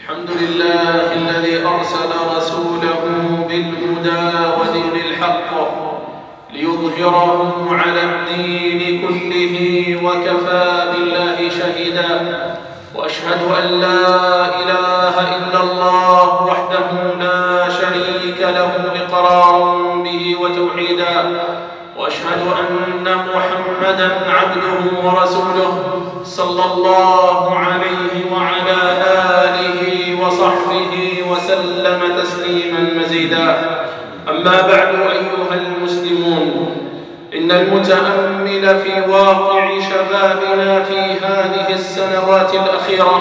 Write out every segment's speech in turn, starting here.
الحمد لله الذي أرسل رسوله بالهدى ودين الحق ليظهره على الدين كله وكفى بالله شهيدا. وأشهد أن لا إله إلا الله وحده لا شريك له إقرارا به وتوحيدا. وأشهد أن محمدا عبده ورسوله صلى الله عليه وعلى آله وصحبه وسلم تسليما مزيدا. أما بعد أيها المسلمون، إن المتأمل في واقع شبابنا في هذه السنوات الأخيرة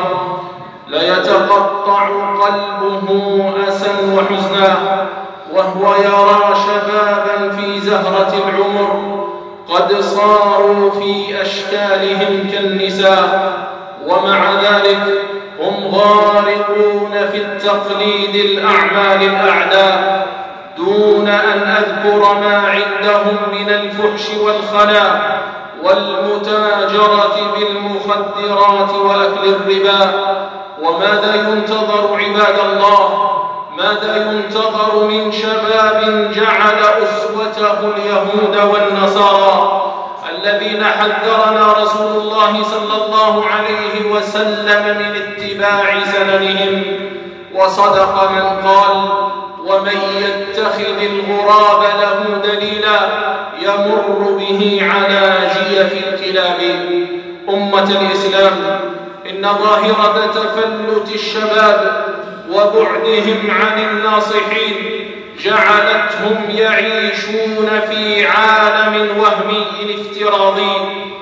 ليتقطع قلبه أسا وحزنا، وهو يرى شبابا في زهرة العمر قد صاروا في أشكالهم كالنساء، ومع ذلك هم غارقون في التقليد الأعمال الأعداء دون أن أذكر ما عندهم من الفحش والخلاء والمتاجرة بالمخدرات وأكل الربا. وماذا ينتظر عباد الله؟ ماذا ينتظر من شباب جعل أسوته اليهود والنصارى الذين حذرنا رسول الله صلى الله عليه وسلم من اتباع سننهم؟ وصدق من قال: ومن يتخذ الغراب له دليلا يمر به على جيف الكلاب. أمة الإسلام، إن ظاهرة تفلت الشباب وبعدهم عن الناصحين جعلتهم يعيشون في عالم وهمي افتراضي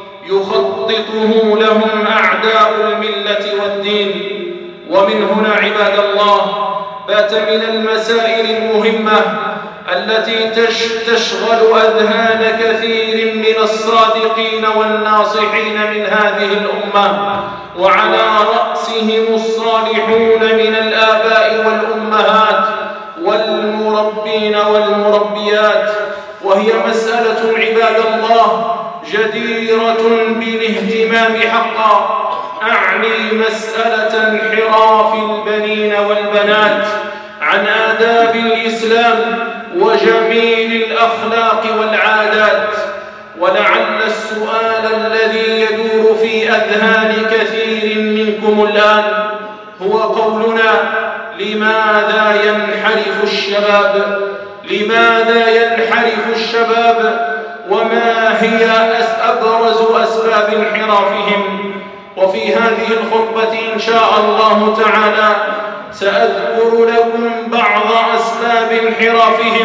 يخططه لهم أعداء الملة والدين. ومن هنا عباد الله بات من المسائل المهمة التي تشغل أذهان كثير من الصادقين والناصحين من هذه الأمة، وعلى رأسهم الصالحون من الآباء والأمهات والمربين والمربيات، وهي مسألة عباد الله جديرة بالاهتمام حقا. أعني مسألة انحراف البنين والبنات عن آداب الإسلام وجميل الأخلاق والعادات. ولعل السؤال الذي يدور في أذهان كثير منكم الآن هو قولنا: لماذا ينحرف الشباب؟ لماذا ينحرف الشباب؟ وما هي أبرز أسباب انحرافهم؟ وفي هذه الخطبة إن شاء الله تعالى سأذكر لكم بعض أسباب انحرافهم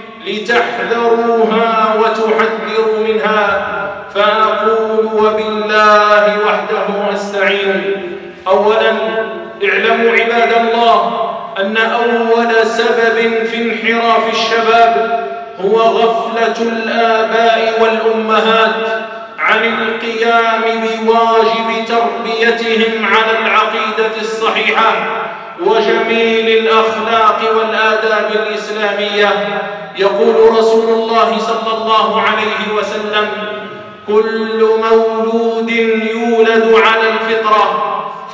لتحذروها وتحذروا منها. فأقول: وبالله وحده أستعين. أولا، اعلموا عباد الله أن أول سبب في انحراف الشباب هو غفلة الآباء والأمهات عن القيام بواجب تربيتهم على العقيدة الصحيحة وجميل الأخلاق والآداب الإسلامية. يقول رسول الله صلى الله عليه وسلم: كل مولود يولد على الفطرة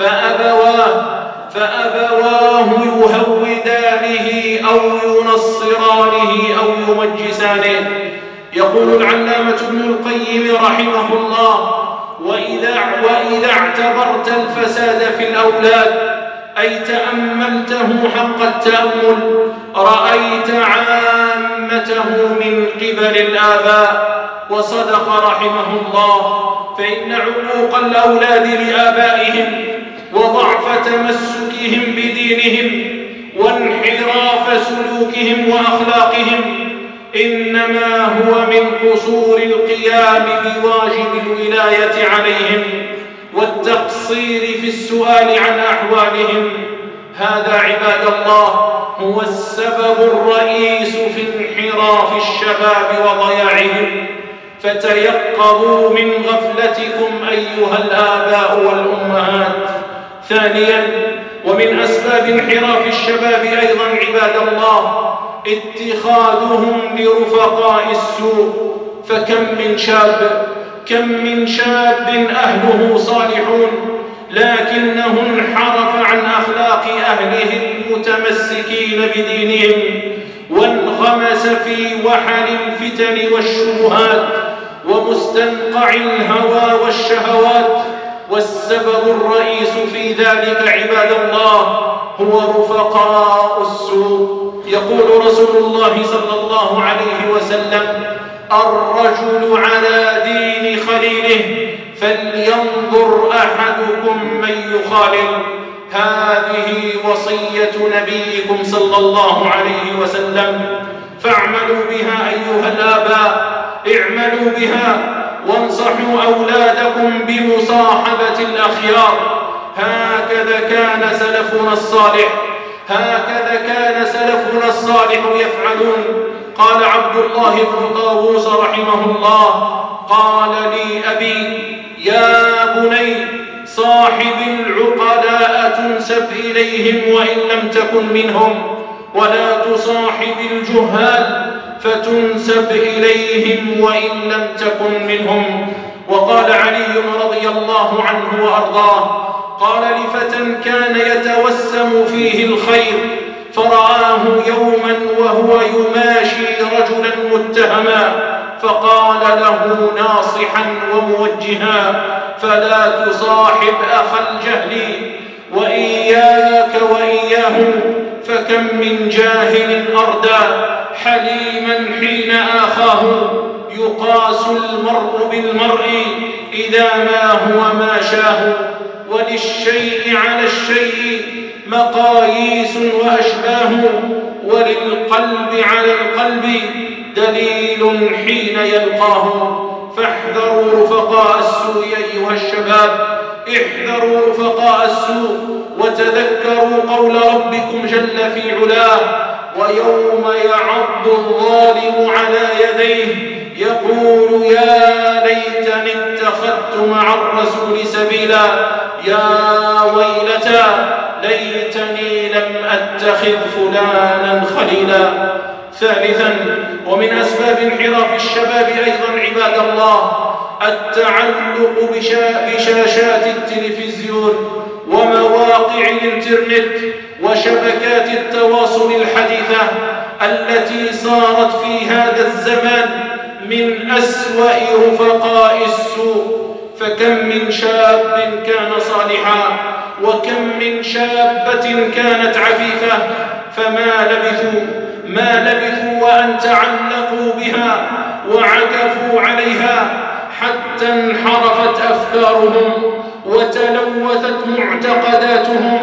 فأبواه يهودانه أو ينصرانه أو يمجسانه. يقول العلامة ابن القيم رحمه الله: وإذا اعتبرت الفساد في الأولاد أي تأملته حق التأمل رأيت عامته من قبل الآباء. وصدق رحمه الله، فإن عقوق الأولاد لآبائهم وضعف تمسكهم بدينهم وانحراف سلوكهم وأخلاقهم إنما هو من قصور القيام بواجب الولاية عليهم والتقصير في السؤال عن أحوالهم. هذا عباد الله هو السبب الرئيس في انحراف الشباب وضياعهم، فتيقظوا من غفلتكم أيها الآباء والأمهات. ثانيا، ومن أسباب انحراف الشباب أيضا عباد الله اتخاذهم لرفقاء السوء. كم من شاب أهله صالحون لكنه انحرف عن أخلاق أهله المتمسكين بدينهم، وانغمس في وحل الفتن والشبهات ومستنقع الهوى والشهوات. والسبب الرئيس في ذلك عباد الله هو رفقاء السوء. يقول رسول الله صلى الله عليه وسلم: الرجل على دين خليله فلينظر أحدكم من يخالل. هذه وصية نبيكم صلى الله عليه وسلم، فاعملوا بها أيها الآباء، اعملوا بها وانصحوا أولادكم بمصاحبة الأخيار. هكذا كان سلفنا الصالح، هكذا كان سلفنا الصالح يفعلون. قال عبد الله بن طاووس رحمه الله: قال لي أبي: يا بني، صاحب العقلاء تنسب إليهم وإن لم تكن منهم، ولا تصاحب الجهال فتنسب إليهم وإن لم تكن منهم. وقال علي رضي الله عنه وأرضاه: قال لفتى كان يتوسم فيه الخير، فرآه يوما وهو يماشي رجلا متهما، فقال له ناصحا وموجها: فلا تصاحب أخا الجهل، وإياك وإياه، فكم من جاهل أردى حليما حين آخاه. يقاس المرء بالمرء إذا ما هو ما شاه، وللشيء على الشيء مقاييس وأشباه، وللقلب على القلب دليل حين يلقاه. فاحذروا رفقاء السوء أيها الشباب، احذروا رفقاء السوء، وتذكروا قول ربكم جل في علاه: ويوم يعض الظالم على يديه يقول يا ليتني اتخذت مع الرسول سبيلا، يا ويلتى ليتني لم أتخذ فلانا خليلا. ثالثا، ومن أسباب انحراف الشباب أيضا عباد الله، التعلق بشاشات التلفزيون ومواقع الإنترنت وشبكات التواصل الحديثة التي صارت في هذا الزمان من أسوأ رفقاء السوء. فكم من شاب كان صالحا، وكم من شابة كانت عفيفة، فما لبثوا وأن تعلقوا بها وعكفوا عليها حتى انحرفت أفكارهم وتلوثت معتقداتهم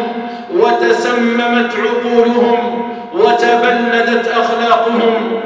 وتسممت عقولهم وتبلدت أخلاقهم،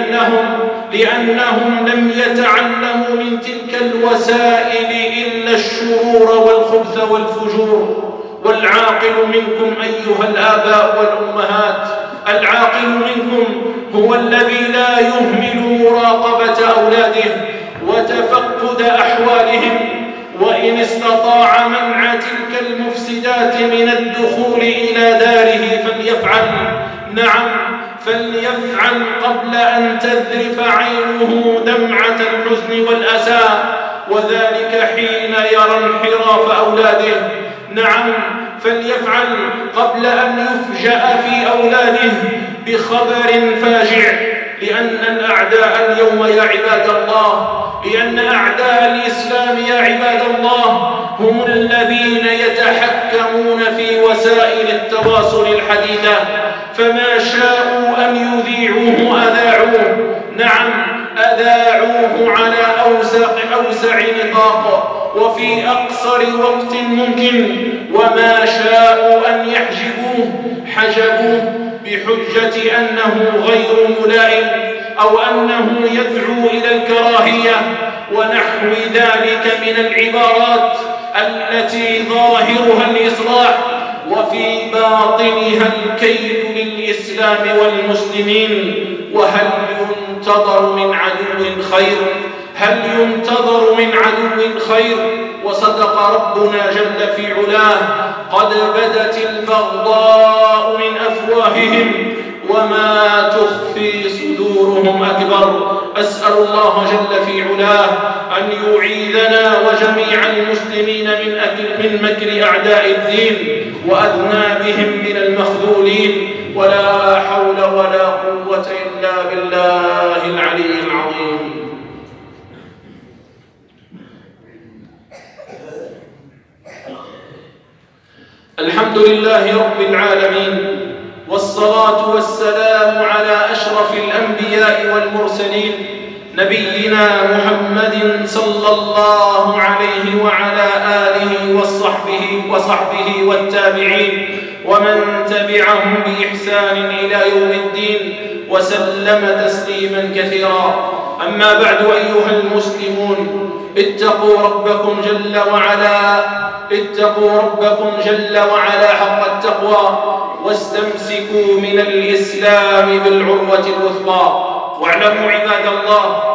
لأنهم لم يتعلموا من تلك الوسائل إلا الشرور والخبث والفجور. والعاقل منكم أيها الآباء والأمهات، العاقل منكم هو الذي لا يهمل مراقبة أولاده وتفقد أحوالهم، وإن استطاع منع تلك المفسدات من الدخول إلى داره فليفعل. نعم، فليفعل قبل أن تذرف عينه دمعة الحزن والأسى، وذلك حين يرى انحراف أولاده. نعم، فليفعل قبل أن يفجأ في أولاده بخبر فاجع، لأن الأعداء اليوم يا عباد الله، لأن أعداء الإسلام يا عباد الله هم الذين يتحكمون في وسائل التواصل الحديثة، فما شاءوا أن يذيعوه أذاعوه. نعم، أذاعوه على أوسع نطاق وفي أقصر وقت ممكن، وما شاءوا أن يحجبوه حجبوه بحجة أنه غير ملائم أو أنه يدعو إلى الكراهية ونحو ذلك من العبارات التي ظاهرها الإصلاح وفي باطنها الكيد للإسلام والمسلمين. وهل ينتظر من عدو خير؟ هل ينتظر من عدو خير؟ وصدق ربنا جل في علاه: قد بدت البغضاء من أفواههم وما تخفي صدورهم أكبر. أسأل الله جل في علاه أن يعيذنا وجميع المسلمين من مكر أعداء الدين وأذنابهم من لله رب العالمين، والصلاة والسلام على أشرف الأنبياء والمرسلين نبينا محمد صلى الله عليه وعلى آله وصحبه والتابعين ومن تبعهم بإحسان إلى يوم الدين وسلم تسليما كثيرا. أما بعد، أيها المسلمون، اتقوا ربكم جل وعلا حق التقوى، واستمسكوا من الإسلام بالعروة الوثقى. واعلموا عباد الله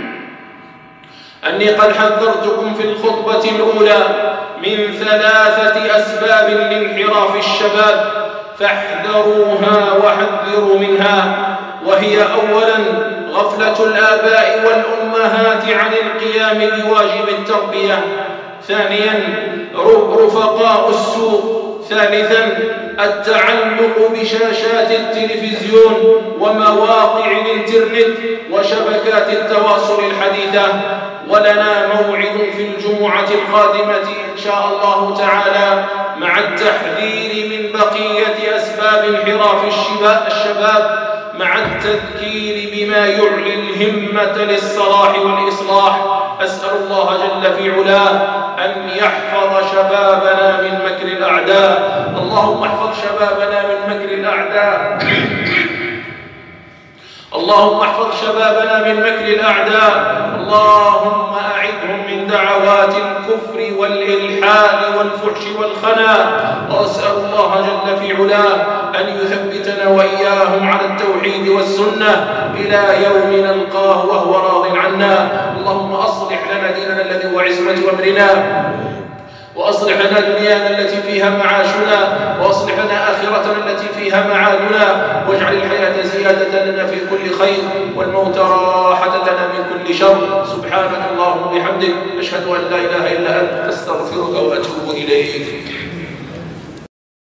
أني قد حذرتكم في الخطبة الأولى من 3 أسباب لانحراف الشباب، فاحذروها وحذروا منها. وهي أولا غفلة الآباء والأمهات عن القيام بواجب التربية. ثانيا رفقاء السوء. ثالثا التعلق بشاشات التلفزيون ومواقع الانترنت وشبكات التواصل الحديثة. ولنا موعد في الجمعة القادمة إن شاء الله تعالى مع التحذير من بقية أسباب انحراف الشباب، مع التذكير بما يعلي الهمة للصلاح والإصلاح. أسأل الله جل في علاه أن يحفظ شبابنا من مكر الأعداء. اللهم احفظ شبابنا من مكر الأعداء. اللهم احفظ شبابنا من مكر الأعداء. اللهم أعذهم من دعوات الكفر والإلحاد والفحش والخنا. وأسأل الله جل في علاه أن يثبتنا وإياهم على التوحيد والسنة إلى يوم نلقاه وهو راض عنا. اللهم أصلح لنا ديننا الذي هو عصمة أمرنا، وأصلح لنا دنيانا التي فيها معاشنا، وأصلح لنا آخرتنا التي فيها معادنا، واجعل الحياة زيادة لنا في كل خير والموت راحة لنا من كل شر. سبحانك اللهم وبحمدك، أشهد أن لا إله إلا أنت، أستغفرك وأتوب إليك.